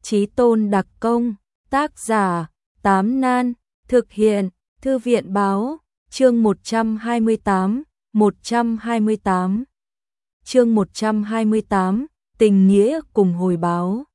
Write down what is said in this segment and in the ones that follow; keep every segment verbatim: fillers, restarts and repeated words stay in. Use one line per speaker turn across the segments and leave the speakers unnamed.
Chí Tôn đặc công, tác giả, Tám Nan, thực hiện, Thư viện báo, chương một trăm hai mươi tám, một trăm hai mươi tám. Chương một trăm hai mươi tám, tình nghĩa cùng hồi báo.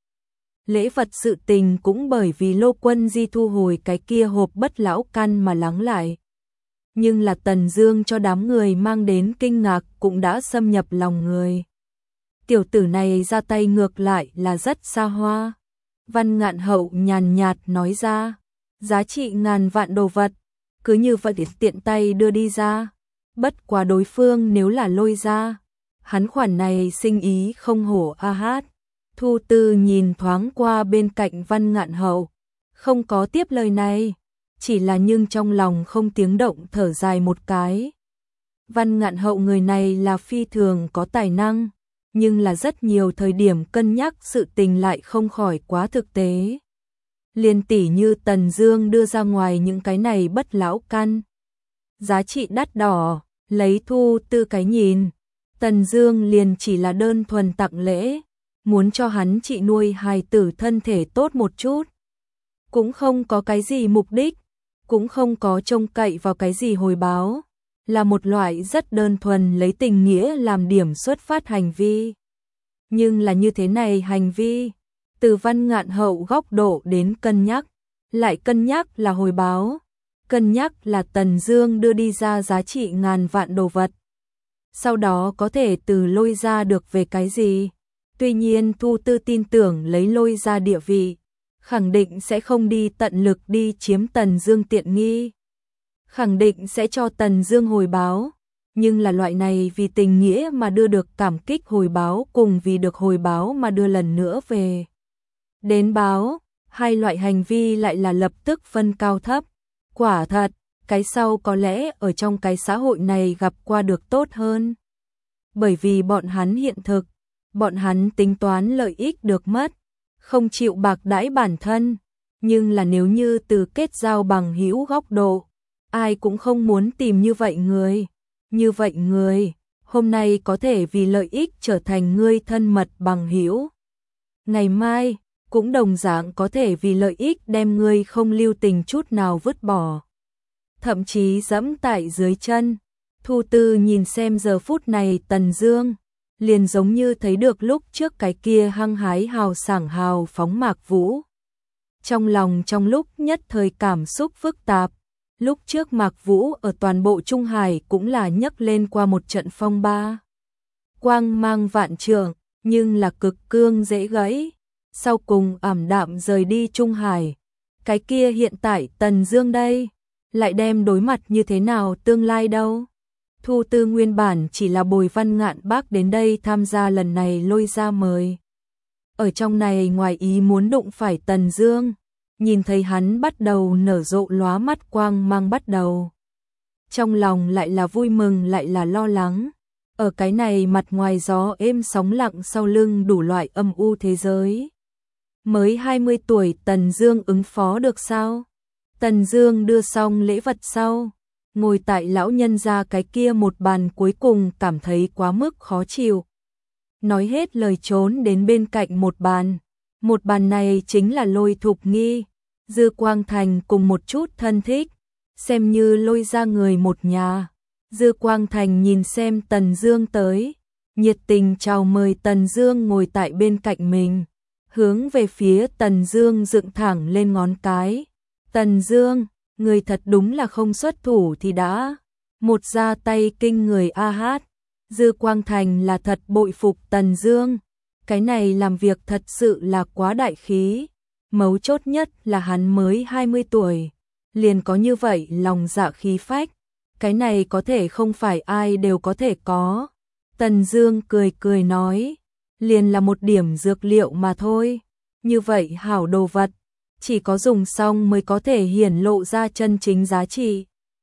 Lễ vật sự tình cũng bởi vì Lô Quân Di thu hồi cái kia hộp bất lão căn mà lắng lại. Nhưng là Tần Dương cho đám người mang đến kinh ngạc cũng đã xâm nhập lòng người. Tiểu tử này ra tay ngược lại là rất xa hoa. Văn Ngạn Hậu nhàn nhạt nói ra, giá trị ngàn vạn đồ vật, cứ như vậy tiện tay đưa đi ra. Bất quá đối phương nếu là Lôi ra, hắn khoản này sinh ý không hổ a hát. Thu Tư nhìn thoáng qua bên cạnh Văn Ngạn Hậu, không có tiếp lời này, chỉ là nhưng trong lòng không tiếng động thở dài một cái. Văn Ngạn Hậu người này là phi thường có tài năng, nhưng là rất nhiều thời điểm cân nhắc sự tình lại không khỏi quá thực tế. Liên tỷ như Tần Dương đưa ra ngoài những cái này bất lão căn, giá trị đắt đỏ, lấy Thu Tư cái nhìn, Tần Dương liền chỉ là đơn thuần tặng lễ, muốn cho hắn trị nuôi hài tử thân thể tốt một chút. Cũng không có cái gì mục đích, cũng không có trông cậy vào cái gì hồi báo, là một loại rất đơn thuần lấy tình nghĩa làm điểm xuất phát hành vi. Nhưng là như thế này hành vi, từ Văn Ngạn Hậu góc độ đến cân nhắc, lại cân nhắc là hồi báo, cân nhắc là Tần Dương đưa đi ra giá trị ngàn vạn đồ vật. Sau đó có thể từ Lôi ra được về cái gì? Tuy nhiên Thu Tư tin tưởng lấy Lôi ra địa vị, khẳng định sẽ không đi tận lực đi chiếm Tần Dương tiện nghi, khẳng định sẽ cho Tần Dương hồi báo, nhưng là loại này vì tình nghĩa mà đưa được cảm kích hồi báo cùng vì được hồi báo mà đưa lần nữa về đến báo, hai loại hành vi lại là lập tức phân cao thấp. Quả thật, cái sau có lẽ ở trong cái xã hội này gặp qua được tốt hơn. Bởi vì bọn hắn hiện thực, bọn hắn tính toán lợi ích được mất, không chịu bạc đãi bản thân, nhưng là nếu như từ kết giao bằng hữu góc độ, ai cũng không muốn tìm như vậy người. Như vậy người, hôm nay có thể vì lợi ích trở thành ngươi thân mật bằng hữu. Ngày mai, cũng đồng dạng có thể vì lợi ích đem ngươi không lưu tình chút nào vứt bỏ. Thậm chí dẫm tại dưới chân. Thu Tư nhìn xem giờ phút này Tần Dương, liền giống như thấy được lúc trước cái kia hăng hái hào sảng hào phóng Mạc Vũ. Trong lòng trong lúc nhất thời cảm xúc phức tạp, lúc trước Mạc Vũ ở toàn bộ Trung Hải cũng là nhấc lên qua một trận phong ba. Quang mang vạn trượng, nhưng là cực cương dễ gãy, sau cùng ảm đạm rời đi Trung Hải. Cái kia hiện tại Tần Dương đây, lại đem đối mặt như thế nào tương lai đâu? Thu Tư nguyên bản chỉ là bồi Văn Ngạn Bác đến đây tham gia lần này Lôi ra mời. Ở trong này ngoài ý muốn đụng phải Tần Dương, nhìn thấy hắn bắt đầu nở rộ lóa mắt quang mang bắt đầu. Trong lòng lại là vui mừng lại là lo lắng. Ở cái này mặt ngoài gió êm sóng lặng sau lưng đủ loại âm u thế giới. Mới hai mươi tuổi Tần Dương ứng phó được sao? Tần Dương đưa xong lễ vật sau, ngồi tại lão nhân gia cái kia một bàn cuối cùng cảm thấy quá mức khó chịu. Nói hết lời trốn đến bên cạnh một bàn. Một bàn này chính là Lôi Thục Nghi, Dư Quang Thành cùng một chút thân thích, xem như Lôi ra người một nhà. Dư Quang Thành nhìn xem Tần Dương tới, nhiệt tình chào mời Tần Dương ngồi tại bên cạnh mình, hướng về phía Tần Dương dựng thẳng lên ngón cái. Tần Dương, người thật đúng là không xuất thủ thì đã, một ra tay kinh người a hát. Dư Quang Thành là thật bội phục Tần Dương, cái này làm việc thật sự là quá đại khí, mấu chốt nhất là hắn mới hai mươi tuổi, liền có như vậy lòng dạ khí phách, cái này có thể không phải ai đều có thể có. Tần Dương cười cười nói, liền là một điểm dược liệu mà thôi, như vậy hảo đồ vật, chỉ có dùng xong mới có thể hiển lộ ra chân chính giá trị.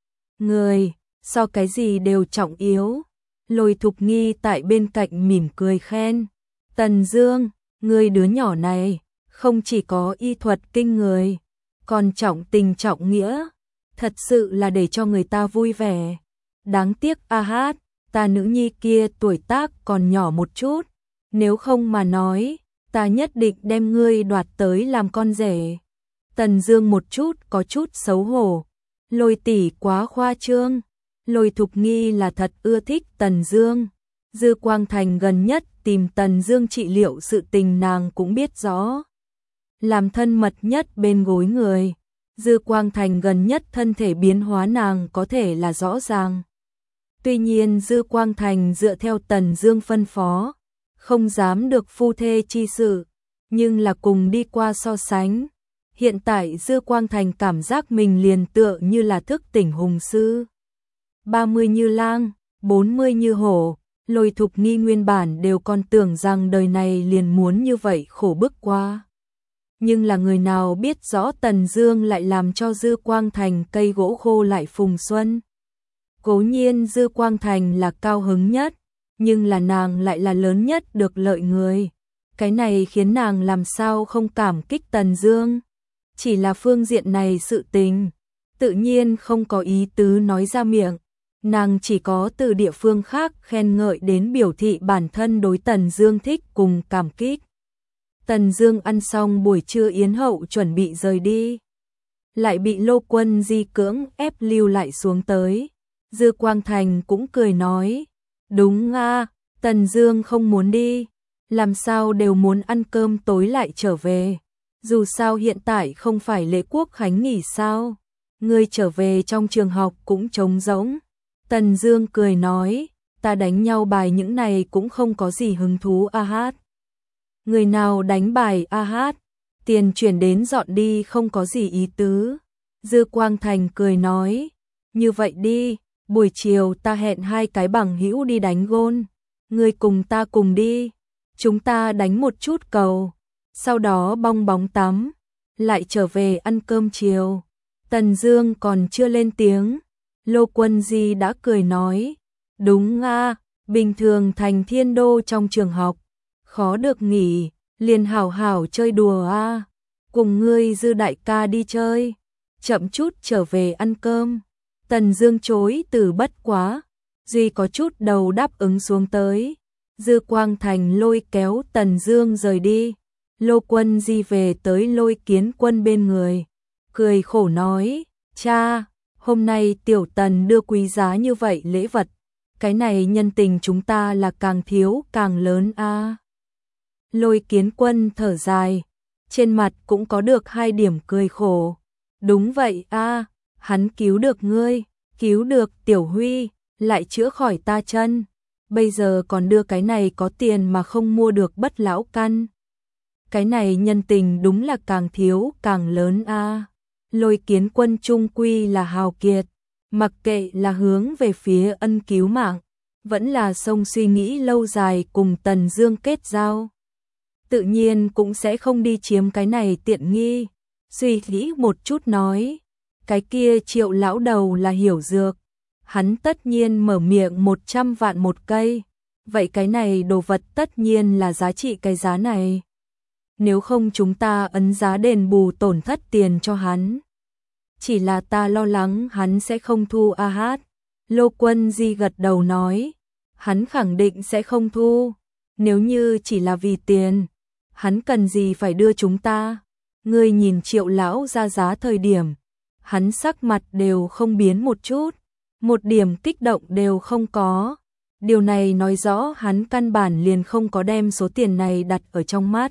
Người, so cái gì đều trọng yếu. Lôi Thục Nghi tại bên cạnh mỉm cười khen, Tần Dương, ngươi đứa nhỏ này, không chỉ có y thuật kinh người, còn trọng tình trọng nghĩa, thật sự là để cho người ta vui vẻ. Đáng tiếc a hát, ta nữ nhi kia tuổi tác còn nhỏ một chút, nếu không mà nói, ta nhất định đem ngươi đoạt tới làm con rể. Tần Dương một chút có chút xấu hổ. Lôi tỷ quá khoa trương. Lôi Thục Nghi là thật ưa thích Tần Dương. Dư Quang Thành gần nhất tìm Tần Dương trị liệu sự tình nàng cũng biết rõ. Làm thân mật nhất bên gối người. Dư Quang Thành gần nhất thân thể biến hóa nàng có thể là rõ ràng. Tuy nhiên Dư Quang Thành dựa theo Tần Dương phân phó, không dám được phu thê chi sự, nhưng là cùng đi qua so sánh. Hiện tại Dư Quang Thành cảm giác mình liền tựa như là thức tỉnh hùng sư. ba mươi như lang, bốn mươi như hổ. Lôi Thục Nghi nguyên bản đều còn tưởng rằng đời này liền muốn như vậy khổ bức qua. Nhưng là người nào biết rõ Tần Dương lại làm cho Dư Quang Thành cây gỗ khô lại phùng xuân. Cố nhiên Dư Quang Thành là cao hứng nhất, nhưng là nàng lại là lớn nhất được lợi người. Cái này khiến nàng làm sao không cảm kích Tần Dương. Chỉ là phương diện này sự tình, tự nhiên không có ý tứ nói ra miệng. Nàng chỉ có từ địa phương khác khen ngợi đến biểu thị bản thân đối Tần Dương thích cùng cảm kích. Tần Dương ăn xong buổi trưa yến hậu chuẩn bị rời đi, lại bị Lô Quân Di cưỡng ép lưu lại xuống tới. Dư Quang Thành cũng cười nói, đúng a, Tần Dương không muốn đi, làm sao đều muốn ăn cơm tối lại trở về. Dù sao hiện tại không phải lễ quốc khánh nghỉ sao, ngươi trở về trong trường học cũng trống rỗng. Tần Dương cười nói, ta đánh nhau bài những này cũng không có gì hứng thú a hát. Người nào đánh bài a hát, tiền chuyển đến dọn đi không có gì ý tứ. Dư Quang Thành cười nói, như vậy đi, buổi chiều ta hẹn hai cái bằng hữu đi đánh gôn, ngươi cùng ta cùng đi, chúng ta đánh một chút cầu, sau đó bong bóng tắm, lại trở về ăn cơm chiều. Tần Dương còn chưa lên tiếng, Lô Quân Di đã cười nói, đúng a, bình thường Thành Thiên Đô trong trường học, khó được nghỉ, liền hảo hảo chơi đùa a, cùng ngươi Dư đại ca đi chơi, chậm chút trở về ăn cơm. Tần Dương chối từ bất quá, Duy có chút đầu đáp ứng xuống tới. Dư Quang Thành lôi kéo Tần Dương rời đi. Lô Quân Di về tới Lôi Kiến Quân bên người, cười khổ nói, cha, hôm nay tiểu Tần đưa quý giá như vậy lễ vật, cái này nhân tình chúng ta là càng thiếu càng lớn a. Lôi Kiến Quân thở dài, trên mặt cũng có được hai điểm cười khổ. Đúng vậy a, hắn cứu được ngươi, cứu được Tiểu Huy, lại chữa khỏi ta chân, bây giờ còn đưa cái này có tiền mà không mua được bất lão căn. Cái này nhân tình đúng là càng thiếu càng lớn a. Lôi Kiến Quân trung quy là hào kiệt, mặc kệ là hướng về phía ân cứu mạng, vẫn là sông suy nghĩ lâu dài cùng Tần Dương kết giao, tự nhiên cũng sẽ không đi chiếm cái này tiện nghi. Suy nghĩ một chút nói, cái kia Triệu lão đầu là hiểu dược, hắn tất nhiên mở miệng một trăm vạn một cây, vậy cái này đồ vật tất nhiên là giá trị cái giá này. Nếu không chúng ta ấn giá đền bù tổn thất tiền cho hắn. Chỉ là ta lo lắng hắn sẽ không thu a hát. Lô Quân Di gật đầu nói, hắn khẳng định sẽ không thu. Nếu như chỉ là vì tiền, hắn cần gì phải đưa chúng ta. Ngươi nhìn Triệu lão ra giá thời điểm, hắn sắc mặt đều không biến một chút, một điểm kích động đều không có. Điều này nói rõ hắn căn bản liền không có đem số tiền này đặt ở trong mắt.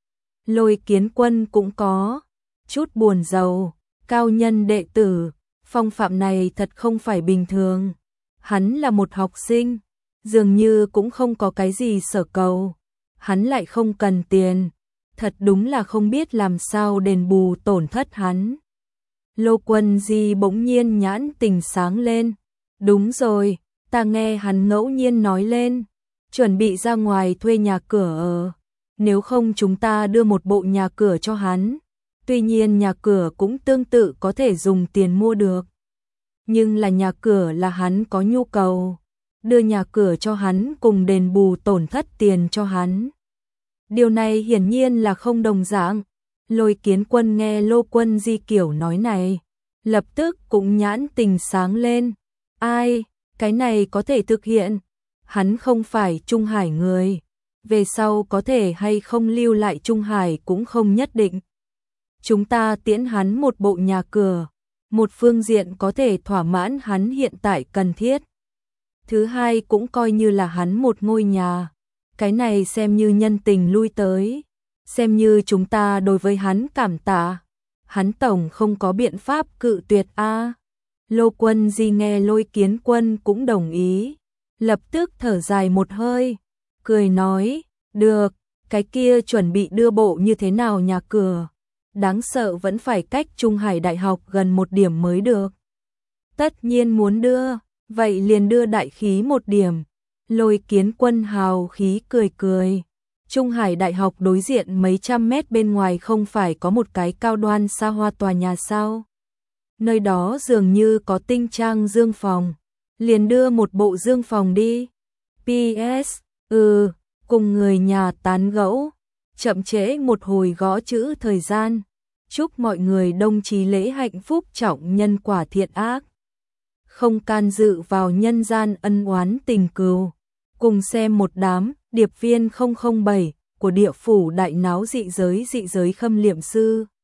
Lôi Kiến Quân cũng có chút buồn rầu, cao nhân đệ tử, phong phạm này thật không phải bình thường. Hắn là một học sinh, dường như cũng không có cái gì sở cầu, hắn lại không cần tiền, thật đúng là không biết làm sao đền bù tổn thất hắn. Lô Quân Di bỗng nhiên nhãn tình sáng lên, đúng rồi, ta nghe hắn ngẫu nhiên nói lên, chuẩn bị ra ngoài thuê nhà cửa ở. Nếu không chúng ta đưa một bộ nhà cửa cho hắn. Tuy nhiên nhà cửa cũng tương tự có thể dùng tiền mua được. Nhưng là nhà cửa là hắn có nhu cầu. Đưa nhà cửa cho hắn cùng đền bù tổn thất tiền cho hắn. Điều này hiển nhiên là không đồng dạng. Lôi Kiến Quân nghe Lô Quân Di kiểu nói này, lập tức cũng nhãn tình sáng lên. Ai, cái này có thể thực hiện. Hắn không phải Trung Hải người. về sau có thể hay không lưu lại Trung Hải cũng không nhất định. Chúng ta tiễn hắn một bộ nhà cửa, một phương diện có thể thỏa mãn hắn hiện tại cần thiết. Thứ hai cũng coi như là hắn một ngôi nhà, cái này xem như nhân tình lui tới, xem như chúng ta đối với hắn cảm tạ. Hắn tổng không có biện pháp cự tuyệt a. Lô Quân Di nghe Lôi Kiến Quân cũng đồng ý, lập tức thở dài một hơi, cười nói, được, cái kia chuẩn bị đưa bộ như thế nào nhà cửa, đáng sợ vẫn phải cách Trung Hải Đại học gần một điểm mới được. Tất nhiên muốn đưa, vậy liền đưa đại khí một điểm. Lôi Kiến Quân hào khí cười cười. Trung Hải Đại học đối diện mấy trăm mét bên ngoài không phải có một cái cao đoan xa hoa tòa nhà sao? Nơi đó dường như có tinh trang dương phòng, liền đưa một bộ dương phòng đi. pê ét, ừ, cùng người nhà tán gẫu, chậm trễ một hồi gõ chữ thời gian. Chúc mọi người đồng chí lễ hạnh phúc trọng nhân quả thiện ác. Không can dự vào nhân gian ân oán tình cừu. Cùng xem một đám điệp viên không không bảy của địa phủ đại náo dị giới dị giới khâm liệm sư.